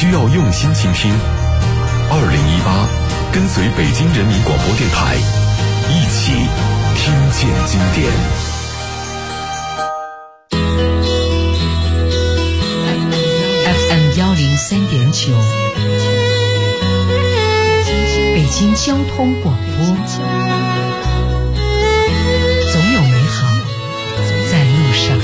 需要用心倾听。2018，跟随北京人民广播电台，一起听见经典。 FM103.9，北京交通广播，总有美好在路上。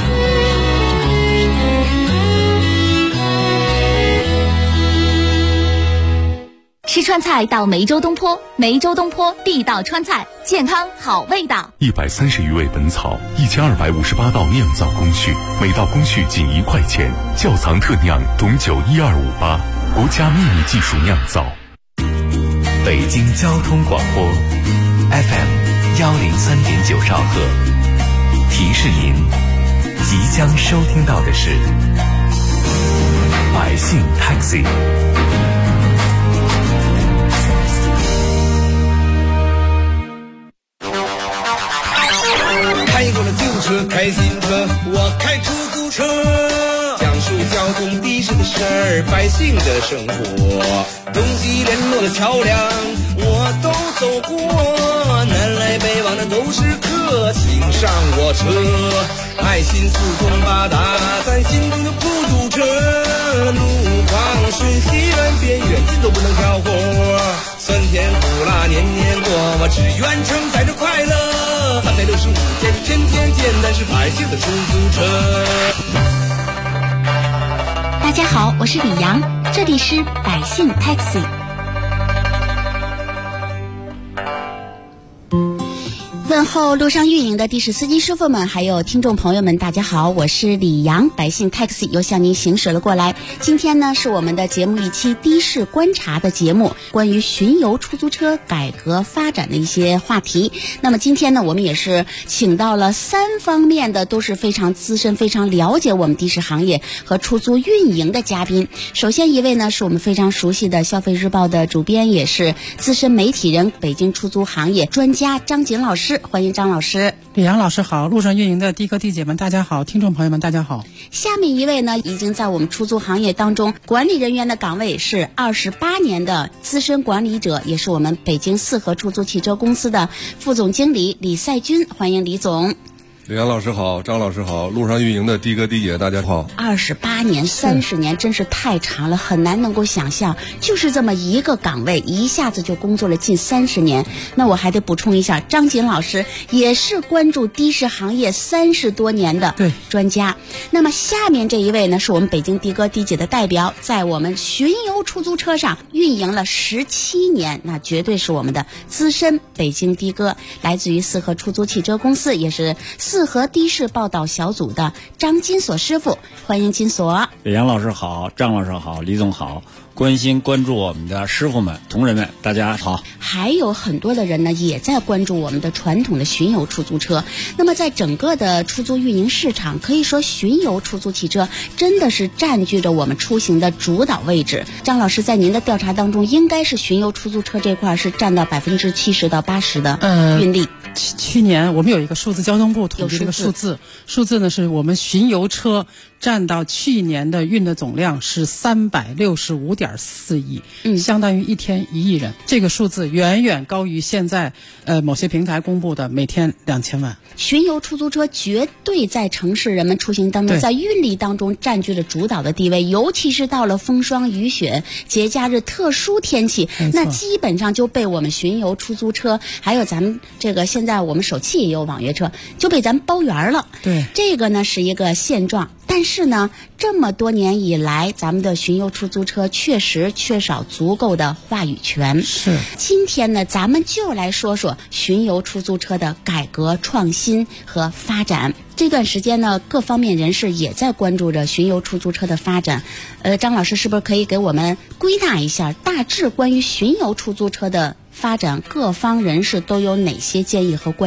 吃川菜到梅州东坡，梅州东坡地道川菜，健康好味道。 130余味本草，1258道酿造工序，每道工序仅1块钱。窖藏特酿董酒12588，国家秘密技术酿造。 北京交通广播 FM103.9兆赫，提示您即将收听到的是百姓 Taxi。 开过了旧车，开新车，我开出租车，讲述交通的士的事儿，百姓的生活，东西联络的桥梁我都走过，南来北往的都是客，请上我车，爱心四通八达，咱心中的孤独车，路况顺西远边远近都不能挑活，酸甜苦辣年年过，我只愿承载着快乐，365天天天见，但是百姓的出租车。 大家好，我是李阳，这里是百姓 Taxi。问候路上运营的的士司机师傅们，还有听众朋友们，大家好，我是李阳，百姓 Taxi 又向您行驶了过来。今天呢是我们的节目一期的士观察的节目，关于巡游出租车改革发展的一些话题。那么今天呢，我们也是请到了3方面的都是非常资深、非常了解我们的士行业和出租运营的嘉宾。首先一位呢是我们非常熟悉的消费日报的主编，也是资深媒体人，北京出租行业专家张锦老师。欢迎张老师。 李阳老师好，路上运营的的哥弟姐们大家好，听众朋友们大家好。 下面一位呢，已经在我们出租行业当中管理人员的岗位是28年的资深管理者，也是我们北京四合出租汽车公司的副总经理李赛军。欢迎李总。 李阳老师好，张老师好，路上运营的的哥弟姐大家好。 28年、30年真是太长了，很难能够想象，就是这么一个岗位，一下子就工作了近30年。那我还得补充一下，张锦老师也是关注的士行业30多年的专家。那么下面这一位呢，是我们北京的哥的姐的代表，在我们巡游出租车上运营了17年，那绝对是我们的资深北京的哥，来自于四合出租汽车公司，也是四合的士报道小组的张金锁师傅。欢迎金锁。 李阳老师好，张老师好，李总好，关心关注我们的师傅们、同仁们，大家好。 还有很多的人呢，也在关注我们的传统的巡游出租车。那么在整个的出租运营市场，可以说巡游出租汽车真的是占据着我们出行的主导位置。张老师在您的调查当中，应该是巡游出租车这块是占到70%到80%的运力。 去年我们有一个数字，交通部统计这个数字呢，是我们巡游车占到去年的运的总量是365.4亿，相当于一天1亿人。这个数字远远高于现在某些平台公布的每天2000万。 巡游出租车绝对在城市人们出行当中，在运力当中占据着主导的地位，尤其是到了风霜雨雪、节假日、特殊天气，那基本上就被我们巡游出租车，还有咱们这个现在我们首汽也有网约车，就被咱们包圆了。 对， 这个呢是一个现状。但是呢，这么多年以来，咱们的巡游出租车确实缺少足够的话语权。 是。 今天呢，咱们就来说说巡游出租车的改革创新和发展。这段时间呢，各方面人士也在关注着巡游出租车的发展。张老师是不是可以给我们归纳一下，大致关于巡游出租车的发展，各方人士都有哪些建议和观点？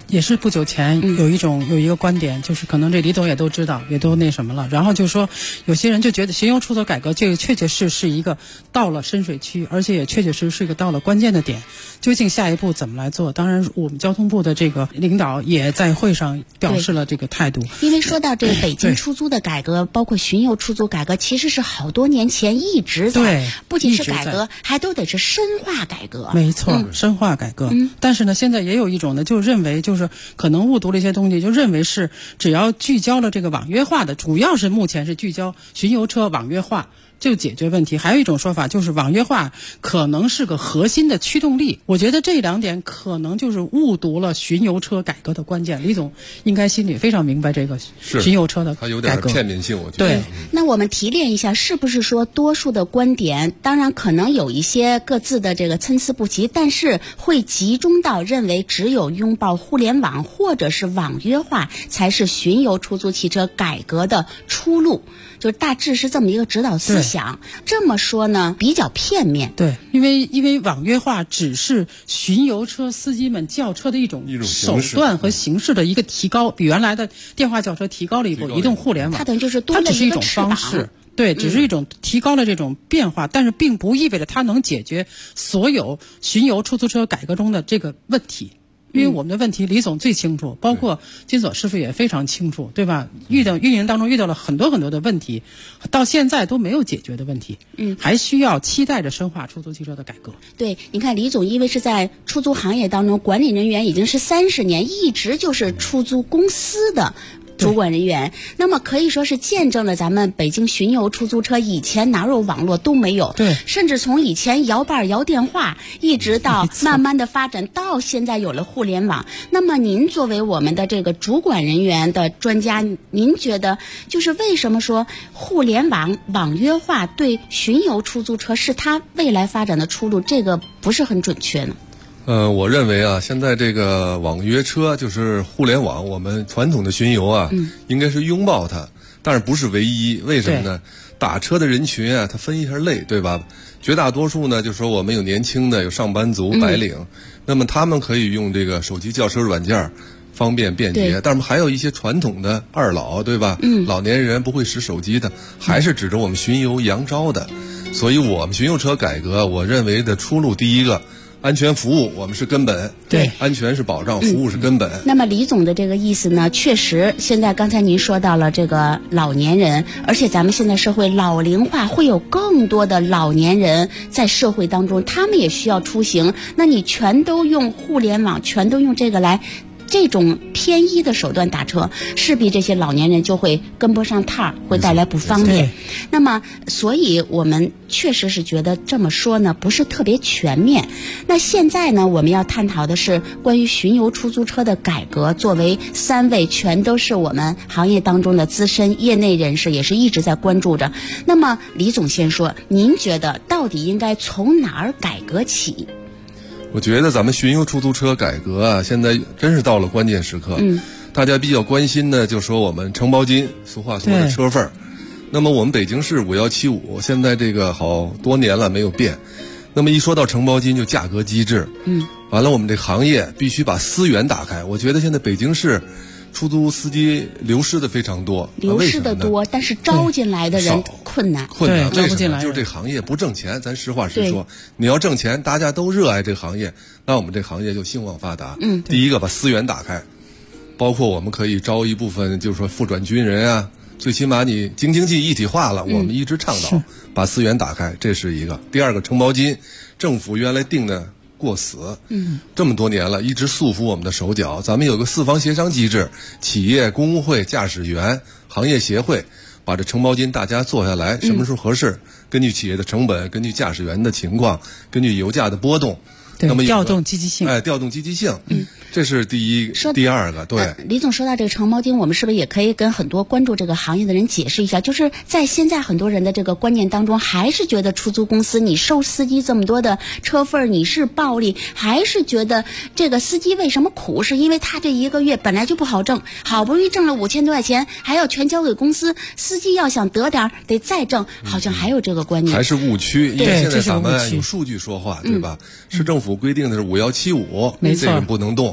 也是不久前有一个观点，就是可能这李总也都知道，也都那什么了。然后就说有些人就觉得巡游出租改革这个确确实是一个到了深水区，而且也确确实是一个到了关键的点。究竟下一步怎么来做？当然，我们交通部的这个领导也在会上表示了这个态度。 因为说到这个北京出租的改革，包括巡游出租改革，其实是好多年前一直在，不仅是改革，还都得是深化改革。 没错，深化改革。但是呢，现在也有一种呢，就认为就是可能误读了一些东西，就认为是只要聚焦了这个网约化的，主要是目前是聚焦巡游车网约化就解决问题。还有一种说法就是网约化可能是个核心的驱动力。我觉得这两点可能就是误读了巡游车改革的关键。李总应该心里非常明白这个巡游车的改革， 它有点片面性，我觉得。 对， 那我们提炼一下，是不是说多数的观点，当然可能有一些各自的这个参差不齐，但是会集中到认为只有拥抱互联网或者是网约化才是巡游出租汽车改革的出路，就是大致是这么一个指导思想。这么说呢，比较片面。 对，因为网约化只是巡游车司机们叫车的一种手段和形式的一个提高，比原来的电话叫车提高了一步，移动互联网， 它等于就是多了一个翅膀。 它只是一种方式。对，只是一种提高了这种变化，但是并不意味着它能解决所有巡游出租车改革中的这个问题。因为我们的问题李总最清楚，包括金锁师傅也非常清楚，对吧？运营当中遇到了很多很多的问题，到现在都没有解决的问题，还需要期待着深化出租汽车的改革。 对，你看李总因为是在出租行业当中，管理人员已经是30年，一直就是出租公司的主管人员，那么可以说是见证了咱们北京巡游出租车以前哪有网络都没有， 对， 甚至从以前摇把摇电话，一直到慢慢的发展到现在有了互联网。那么您作为我们的这个主管人员的专家，您觉得就是为什么说互联网网约化对巡游出租车是它未来发展的出路，这个不是很准确呢？ 我认为啊，现在这个网约车就是互联网，我们传统的巡游啊，应该是拥抱它，但是不是唯一。为什么呢？打车的人群啊，它分一下类，对吧？绝大多数呢，就说我们有年轻的，有上班族、白领，那么他们可以用这个手机叫车软件，方便便捷。但是还有一些传统的二老，对吧？老年人不会使手机的，还是指着我们巡游扬招的。所以我们巡游车改革，我认为的出路，第一个，安全服务我们是根本， 对， 安全是保障，服务是根本。 那么李总的这个意思呢，确实，现在刚才您说到了这个老年人，而且咱们现在社会老龄化，会有更多的老年人在社会当中，他们也需要出行。那你全都用互联网，全都用这个来。这种偏一的手段打车，势必这些老年人就会跟不上趟儿，会带来不方便。那么，所以我们确实是觉得这么说呢，不是特别全面。那现在呢，我们要探讨的是关于巡游出租车的改革。作为3位全都是我们行业当中的资深业内人士，也是一直在关注着。那么，李总先说，您觉得到底应该从哪儿改革起？ 我觉得咱们巡游出租车改革啊，现在真是到了关键时刻。大家比较关心的就说我们承包金，俗话说的车份。那么我们北京市5175，现在这个好多年了没有变。那么一说到承包金，就价格机制。完了，我们这行业必须把资源打开。我觉得现在北京市出租司机流失的非常多， 流失的多，但是招进来的人困难。 为什么？就是这行业不挣钱。咱实话实说，你要挣钱，大家都热爱这个行业，那我们这行业就兴旺发达。第一个把资源打开，包括我们可以招一部分，就是说复转军人啊，最起码你京津冀一体化了，我们一直倡导把资源打开，这是一个。第二个，承包金，政府原来定的过死，这么多年了，一直束缚我们的手脚。咱们有个4方协商机制，企业、工会、驾驶员、行业协会，把这承包金大家做下来，什么时候合适，根据企业的成本，根据驾驶员的情况，根据油价的波动，那么调动积极性， 调动积极性，这是第二个。对， 李总说到这个承包金，我们是不是也可以跟很多关注这个行业的人解释一下？就是在现在很多人的这个观念当中，还是觉得出租公司你收司机这么多的车份你是暴利，还是觉得这个司机为什么苦？是因为他这一个月本来就不好挣，好不容易挣了5000多块钱，还要全交给公司，司机要想得点得再挣，好像还有这个观念， 还是误区。因为现在咱们有数据说话，对吧？市政府规定的是5175，这个不能动。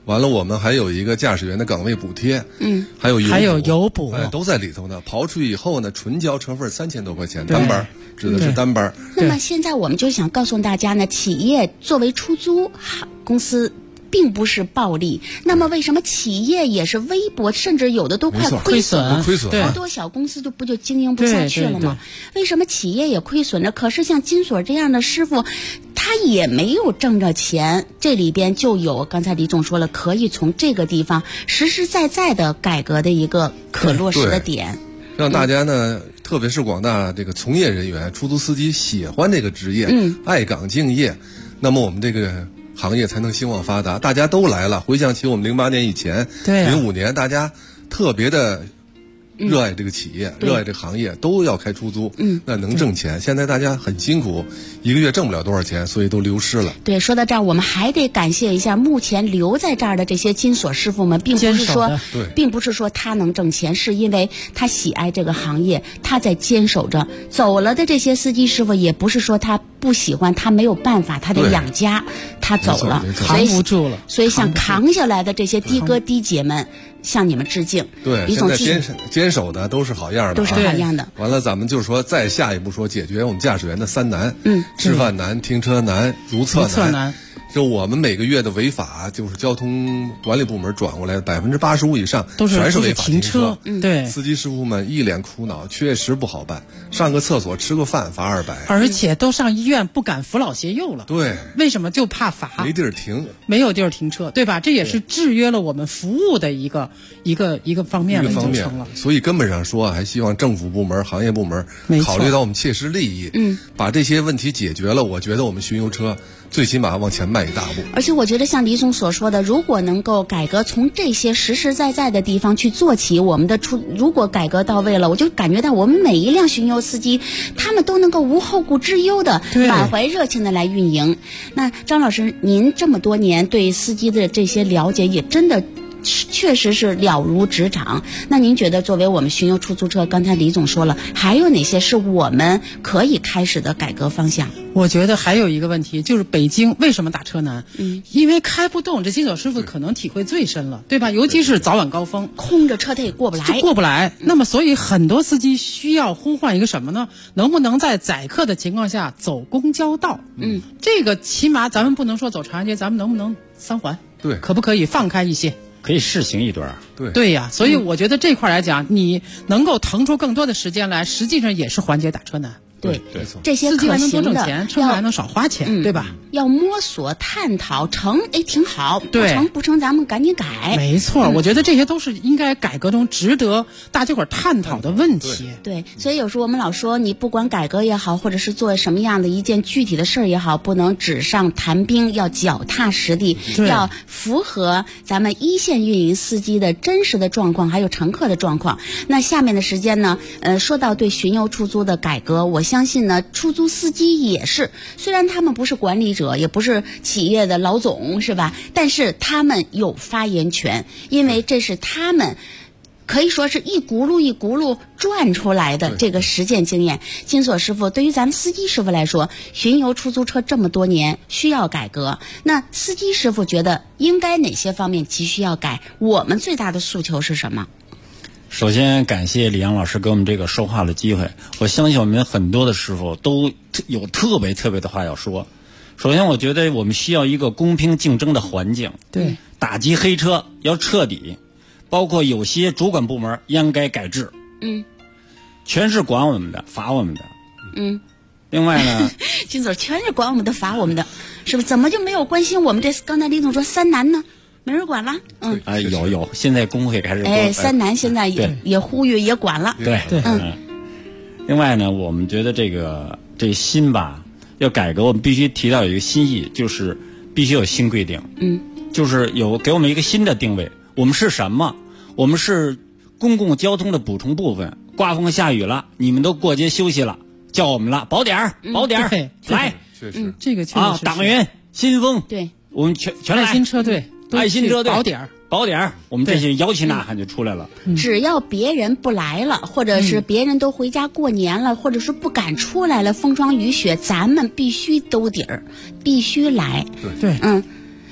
完了我们还有一个驾驶员的岗位补贴，还有油补， 都在里头呢。刨出去以后呢，纯交车费3000多块钱，单班，指的是单班。 那么现在我们就想告诉大家呢，企业作为出租公司并不是暴利，那么为什么企业也是微薄，甚至有的都快亏损了？好多小公司不就经营不下去了吗？为什么企业也亏损着？可是像金锁这样的师傅，他也没有挣着钱，这里边就有刚才李总说了，可以从这个地方实实在在的改革的一个可落实的点， 让大家呢。特别是广大这个从业人员，出租司机喜欢这个职业，爱岗敬业，那么我们这个行业才能兴旺发达。大家都来了，回想起我们08年以前，05年大家特别的热爱这个企业，热爱这个行业，都要开出租，那能挣钱。现在大家很辛苦，一个月挣不了多少钱，所以都流失了。 对，说到这儿，我们还得感谢一下目前留在这儿的这些金锁师傅们，并不是说他能挣钱，是因为他喜爱这个行业，他在坚守着。走了的这些司机师傅，也不是说他不喜欢，他没有办法，他得养家，他走了， 扛不住了。 所以想扛下来的这些的哥的姐们，向你们致敬。 对，李总坚守的都是好样的， 都是好样的。 完了，咱们就说再下一步说解决我们驾驶员的3难，吃饭难、停车难、如厕难。就我们每个月的违法，就是交通管理部门转过来的85%以上全是违法停车。 对， 司机师傅们一脸苦恼，确实不好办。上个厕所、吃个饭罚200， 而且都上医院不敢扶老携幼了。 对， 为什么就怕罚？ 没地儿停， 没有地儿停车，对吧？这也是制约了我们服务的一个方面了，就成了。 所以根本上说，还希望政府部门、行业部门考虑到我们切实利益，把这些问题解决了。我觉得我们巡游车最起码往前迈一大步。 而且我觉得像李总所说的，如果能够改革从这些实实在在的地方去做起，我们的如果改革到位了，我就感觉到我们每一辆巡游司机，他们都能够无后顾之忧的满怀热情的来运营。那张老师，您这么多年对司机的这些了解，也真的确实是了如指掌。那您觉得作为我们巡游出租车，刚才李总说了，还有哪些是我们可以开始的改革方向？ 我觉得还有一个问题，就是北京为什么打车难？因为开不动，这金锁师傅可能体会最深了，对吧？尤其是早晚高峰， 空着车他也过不来。 那么所以很多司机需要呼唤一个什么呢？能不能在载客的情况下走公交道？这个起码咱们不能说走长安街，咱们能不能3环？ 对， 可不可以放开一些？ 可以试行一段。 对呀，所以我觉得这块来讲，你能够腾出更多的时间来，实际上也是缓解打车难。 对，这些可行的， 司机还能多挣钱，车还能少花钱，对吧？ 要摸索探讨，成挺好，不成咱们赶紧改。 没错，我觉得这些都是应该改革中值得大家伙探讨的问题。 对，所以有时候我们老说，你不管改革也好，或者是做什么样的一件具体的事儿也好，不能纸上谈兵，要脚踏实地，要符合咱们一线运营司机的真实的状况，还有乘客的状况。那下面的时间呢，说到对巡游出租的改革，我相信呢，出租司机也是，虽然他们不是管理者，也不是企业的老总，是吧？但是他们有发言权，因为这是他们可以说是一轱辘一轱辘转出来的这个实践经验。金锁师傅，对于咱们司机师傅来说，巡游出租车这么多年需要改革，那司机师傅觉得应该哪些方面急需要改？我们最大的诉求是什么？ 首先感谢李阳老师给我们这个说话的机会，我相信我们很多的师傅都有特别的话要说。首先我觉得我们需要一个公平竞争的环境， 对， 打击黑车要彻底，包括有些主管部门应该改制，全是管我们的罚我们的，另外呢金锁全是管我们的罚我们的，是不是？怎么就没有关心我们这刚才李总说3难呢？没人管了。 有，现在工会开始 3难现在也呼吁也管了。 对，另外呢，我们觉得这新吧要改革，我们必须提到有一个新意，就是必须有新规定。就是给我们一个新的定位，我们是什么？我们是公共交通的补充部分。刮风下雨了，你们都过街休息了，叫我们了，保点儿，来， 确实， 这个确实是党员新风， 对， 我们全来爱心车队， 爱心车队保点儿，我们这些摇旗呐喊就出来了。 只要别人不来了，或者是别人都回家过年了，或者是不敢出来了，风霜雨雪，咱们必须兜底儿，必须来。 对，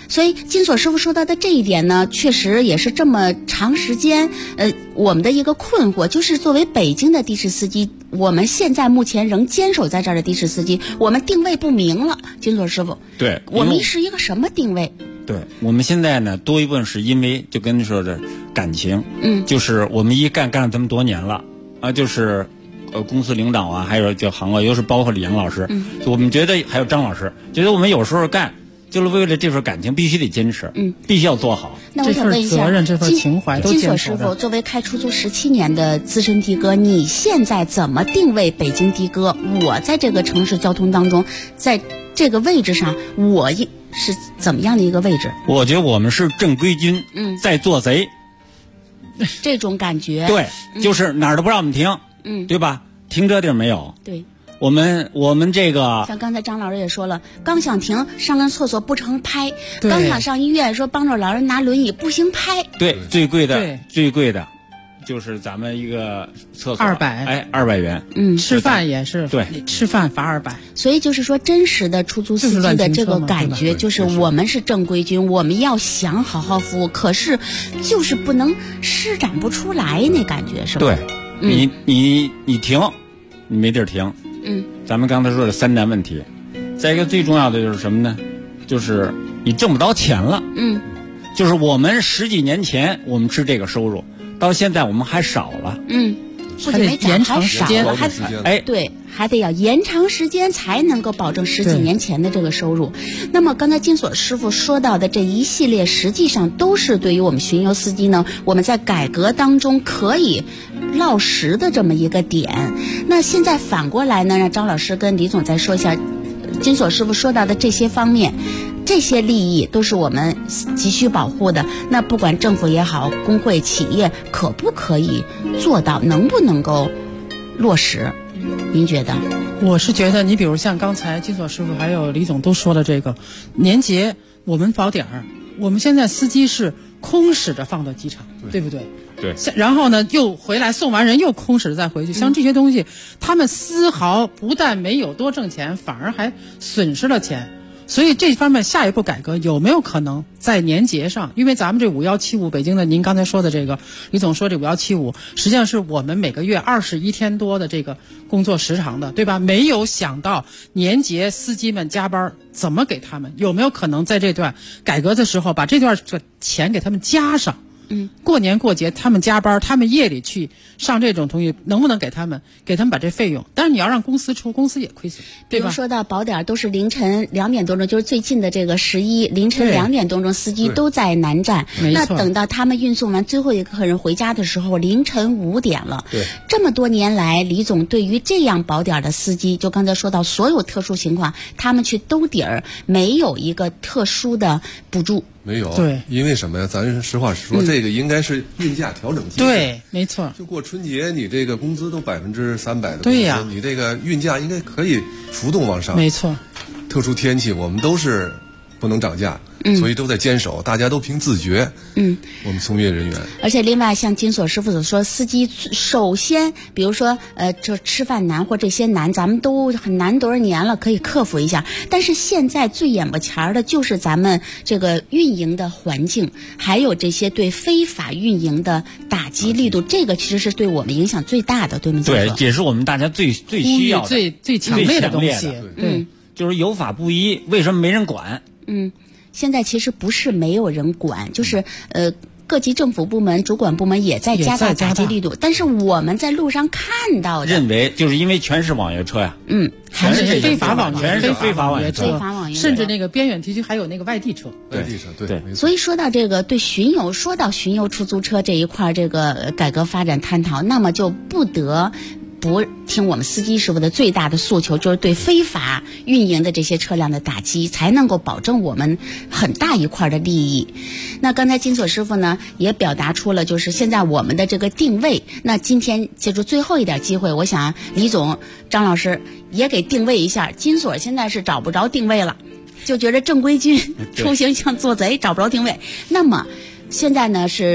所以金锁师傅说到的这一点呢，确实也是这么长时间我们的一个困惑，就是作为北京的的士司机，我们现在目前仍坚守在这儿的的士司机，我们定位不明了。金锁师傅， 对， 我们是一个什么定位？ 对，我们现在呢，多一部分是因为就跟你说的感情，就是我们干了这么多年了啊，就是公司领导啊，还有就行业，又是包括李阳老师，我们觉得还有张老师，觉得我们有时候干就是为了这份感情，必须得坚持，必须要做好。 那我想问一下， 责任这份情怀都金锁师傅作为开出租17年的资深的哥，你现在怎么定位北京的哥？我在这个城市交通当中，在这个位置上，我是怎么样的一个位置？ 我觉得我们是正规军，在做贼， 这种感觉。 对，就是哪儿都不让我们停，对吧？停车地儿没有。 对。 我们这个像刚才张老师也说了，刚想停上个厕所不成拍，刚想上医院说帮着老人拿轮椅不行拍。 对，最贵的就是咱们一个厕所200元， 吃饭也是， 对， 吃饭罚200。 所以就是说，真实的出租司机的这个感觉，就是我们是正规军，我们要想好好服务，可是就是不能施展不出来那感觉，是吧？ 对，你停，你没地儿停。咱们刚才说的3难问题，再一个最重要的就是什么呢？就是你挣不着钱了。就是我们10几年前我们是这个收入，到现在我们还少了。 不仅没涨，还少了， 对， 还得要延长时间才能够保证10几年前的这个收入。那么刚才金锁师傅说到的这一系列，实际上都是对于我们巡游司机呢，我们在改革当中可以落实的这么一个点。那现在反过来呢，让张老师跟李总再说一下，金锁师傅说到的这些方面，这些利益都是我们急需保护的。那不管政府也好，工会、企业可不可以做到，能不能够落实？您觉得？ 我是觉得，你比如像刚才金锁师傅还有李总都说了，这个年节我们保点儿，我们现在司机是空使着放到机场，对不对？ 对。 然后呢，又回来送完人又空使着再回去，像这些东西，他们丝毫不但没有多挣钱，反而还损失了钱。所以这方面下一步改革有没有可能在年节上？因为咱们这5175，北京的您刚才说的这个，李总说这5175，实际上是我们每个月21天多的这个工作时长的，对吧？没有想到年节司机们加班怎么给他们？有没有可能在这段改革的时候把这段钱给他们加上？过年过节他们加班，他们夜里去上这种东西，能不能给他们把这费用？但是你要让公司出，公司也亏损，对吧？ 比如说到保点都是凌晨2点多钟，就是最近的这个11凌晨2点多钟，司机都在南站。那等到他们运送完最后一个客人回家的时候，凌晨5点了。 对， 这么多年来，李总对于这样保点的司机，就刚才说到所有特殊情况，他们去兜底儿，没有一个特殊的补助。 没有， 对， 因为什么呀？咱实话实说，这个应该是运价调整机制。 对，没错。 就过春节，你这个工资都300%的， 对呀， 你这个运价应该可以浮动往上。 没错。 特殊天气，我们都是不能涨价，所以都在坚守，大家都凭自觉。我们从业人员。 而且另外，像金锁师傅所说，司机首先，比如说这吃饭难或这些难，咱们都很难多少年了，可以克服一下。但是现在最眼巴前的就是咱们这个运营的环境，还有这些对非法运营的打击力度，这个其实是对我们影响最大的，对吗？ 对，也是我们大家最需要的、 最强烈的东西。 就是有法不依，为什么没人管？ 现在其实不是没有人管，就是各级政府部门、主管部门也在加大打击力度，但是我们在路上看到的， 认为就是因为全是网约车呀， 还是非法网约， 全是非法网约车， 甚至那个边远地区还有那个外地车， 对。 所以说到这个对说到巡游出租车这一块这个改革发展探讨，那么就不得不听我们司机师傅的最大的诉求，就是对非法运营的这些车辆的打击，才能够保证我们很大一块的利益。那刚才金锁师傅呢也表达出了，就是现在我们的这个定位。那今天借助最后一点机会，我想李总、张老师也给定位一下。金锁现在是找不着定位了，就觉得正规军出行像做贼，找不着定位。那么现在呢是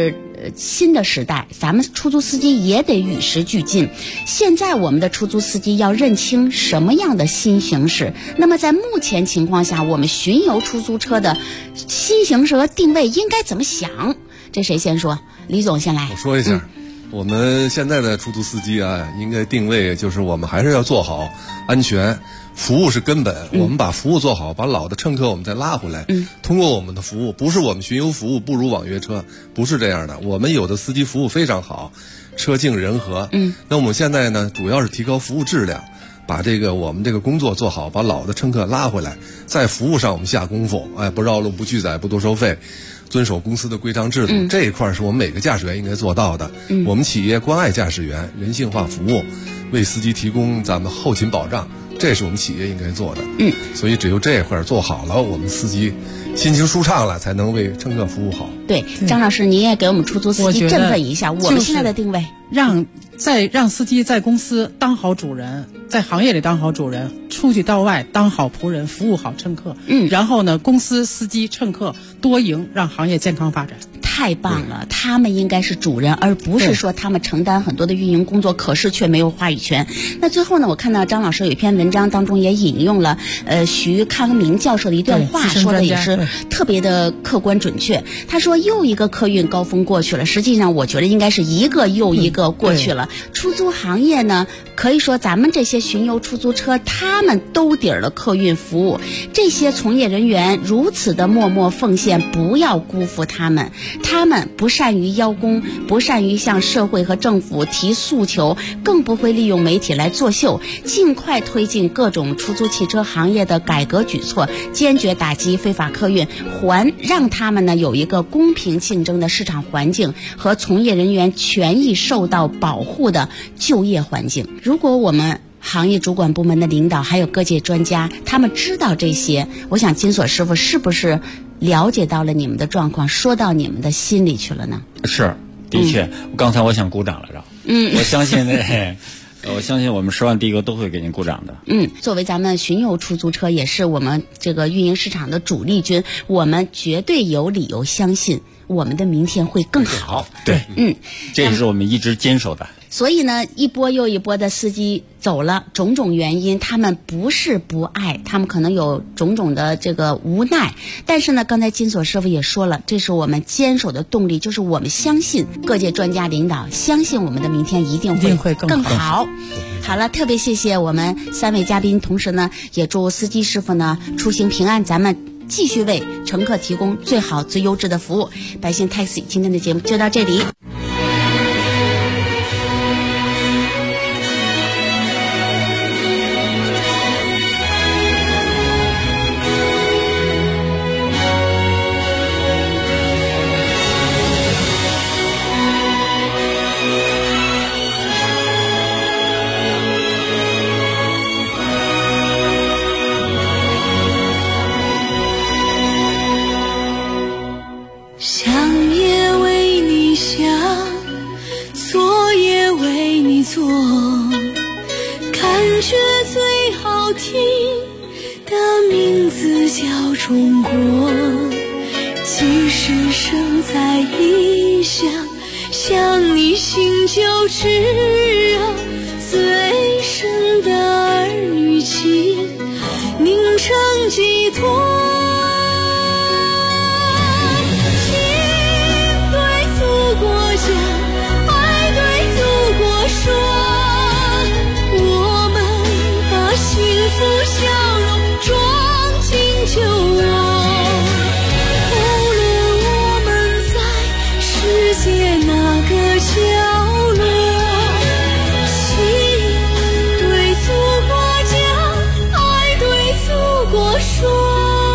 新的时代，咱们出租司机也得与时俱进。现在我们的出租司机要认清什么样的新形势。那么在目前情况下，我们巡游出租车的新形势和定位应该怎么想？这谁先说？李总先来。 我说一下。我们现在的出租司机啊，应该定位就是我们还是要做好安全，服务是根本。我们把服务做好，把老的乘客我们再拉回来。通过我们的服务，不是我们巡游服务不如网约车，不是这样的。我们有的司机服务非常好，车静人和。那我们现在呢，主要是提高服务质量，把我们这个工作做好，把老的乘客拉回来，在服务上我们下功夫，不绕路、不拒载、不多收费。遵守公司的规章制度，这一块是我们每个驾驶员应该做到的。我们企业关爱驾驶员，人性化服务，为司机提供咱们后勤保障，这是我们企业应该做的。所以只有这一块做好了，我们司机心情舒畅了，才能为乘客服务好。 对，张老师，你也给我们出租司机振奋一下，我们现在的定位， 让司机在公司当好主人，在行业里当好主人，出去到外当好仆人，服务好乘客。然后呢，公司、司机、乘客多赢，让行业健康发展。 太棒了，他们应该是主人，而不是说他们承担很多的运营工作，可是却没有话语权。那最后呢，我看到张老师有一篇文章当中也引用了徐康明教授的一段话，说的也是特别的客观准确。他说又一个客运高峰过去了，实际上我觉得应该是一个又一个过去了。出租行业呢，可以说咱们这些巡游出租车他们兜底了客运服务，这些从业人员如此的默默奉献，不要辜负他们。他们不善于邀功，不善于向社会和政府提诉求，更不会利用媒体来作秀。尽快推进各种出租汽车行业的改革举措，坚决打击非法客运，让他们呢有一个公平竞争的市场环境和从业人员权益受到保护的就业环境。如果我们行业主管部门的领导还有各界专家他们知道这些，我想金锁师傅是不是了解到了你们的状况，说到你们的心里去了呢？ 是，的确，刚才我想鼓掌来着。我相信我相信我们10万第一个都会给您鼓掌的。 作为咱们巡游出租车也是我们这个运营市场的主力军，我们绝对有理由相信我们的明天会更好。 对，这也是我们一直坚守的。 所以呢，一波又一波的司机走了，种种原因，他们不是不爱，他们可能有种种的这个无奈。但是呢，刚才金锁师傅也说了，这是我们坚守的动力，就是我们相信各界专家领导，相信我们的明天一定会更好。好了，特别谢谢我们3位嘉宾，同时呢，也祝司机师傅呢出行平安，咱们继续为乘客提供最好最优质的服务。百姓 Taxi 今天的节目就到这里。 中国，即使生在异乡，想你心就炙热，最深的儿女情凝成寄托。情对祖国讲，爱对祖国说，我们把幸福笑容装进酒窝。无论我们在世界哪个角落，情对祖国讲，爱对祖国说。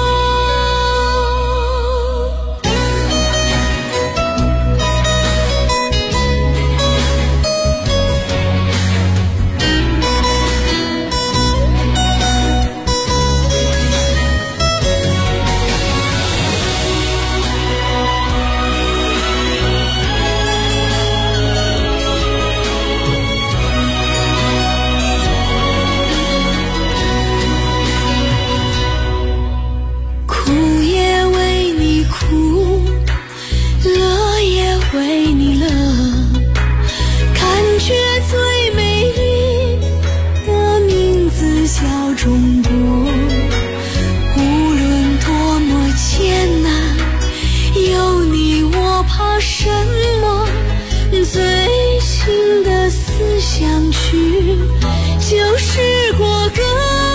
风波，无论多么艰难，有你我怕什么？最新的思乡曲就是国歌。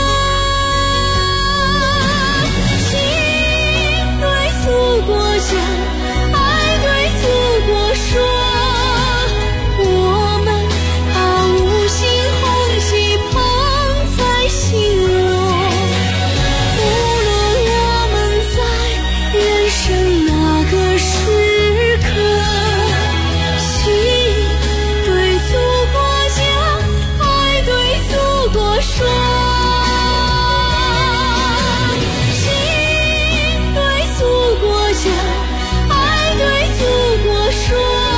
心对祖国讲，爱对祖国说，我们把五星红旗捧在心窝。无论我们在人生哪个时刻，心对祖国讲，爱对祖国说。心对祖国讲，爱对祖国说，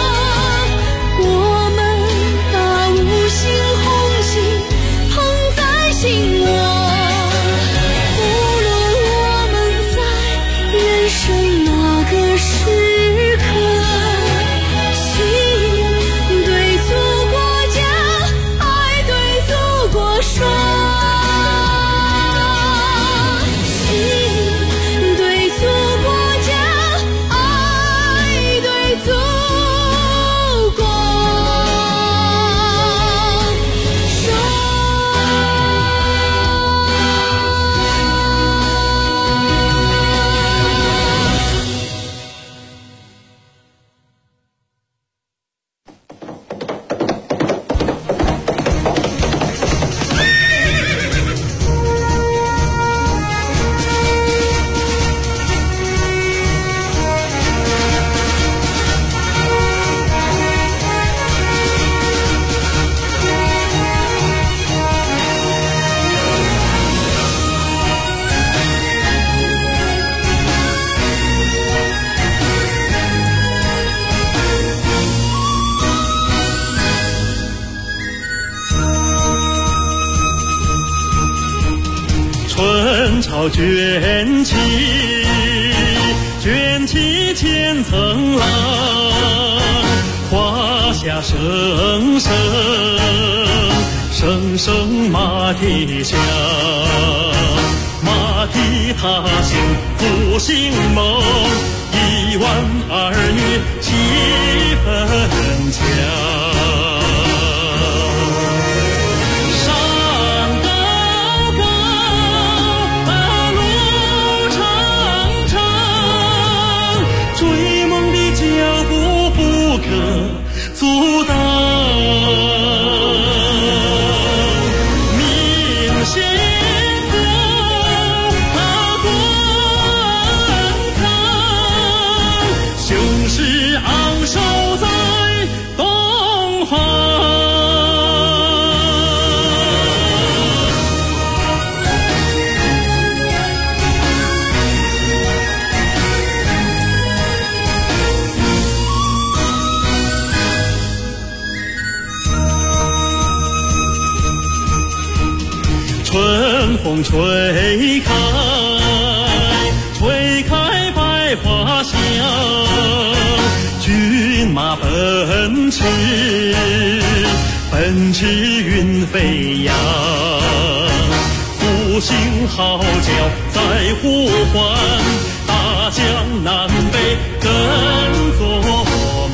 我们把五星红旗捧在心窝。无论我们在人生哪个时刻，心对祖国讲，爱对祖国说。心对祖国讲，爱对祖国说。 春潮卷起，卷起千层浪，华夏声声，声声马蹄响，马蹄踏响复兴梦，1万儿女气氛强。阻挡明星风滚烫，雄狮昂首在东方。春风吹开，吹开百花香，骏马奔驰，奔驰云飞扬，复兴号角在呼唤，大江南北跟作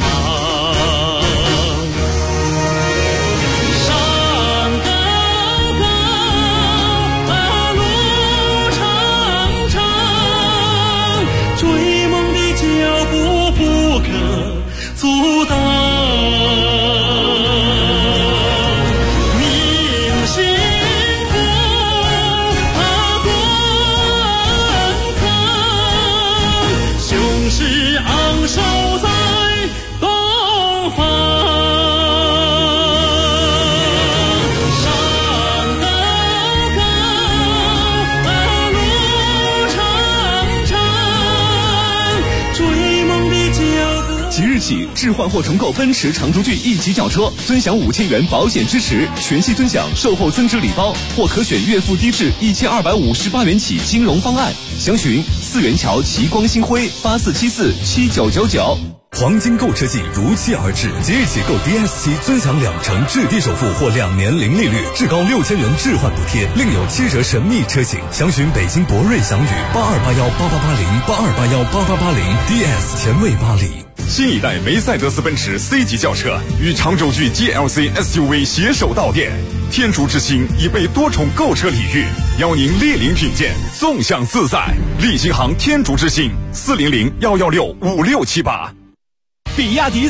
阻挡明星风滚烫，雄狮昂首在东方。 即日起，置换或重购奔驰长轴距1级轿车，尊享5000元保险支持，全系尊享售后增值礼包，或可选月付低至1258元起金融方案。详询4元桥奇光星辉84747999。 黄金购车季如期而至，即日起购 DS7 尊享2%至低首付或2年零利率，至高6000元置换补贴，另有7折神秘车型。详询北京博瑞翔宇8281888082818880 DS 前卫巴黎。 新一代梅赛德斯奔驰 C 级轿车与长轴距 GLC SUV 携手到店，天竺之星已被多重购车礼遇，邀您莅临品鉴，纵享自在。利星行天竺之星400-116-5678。 比亚迪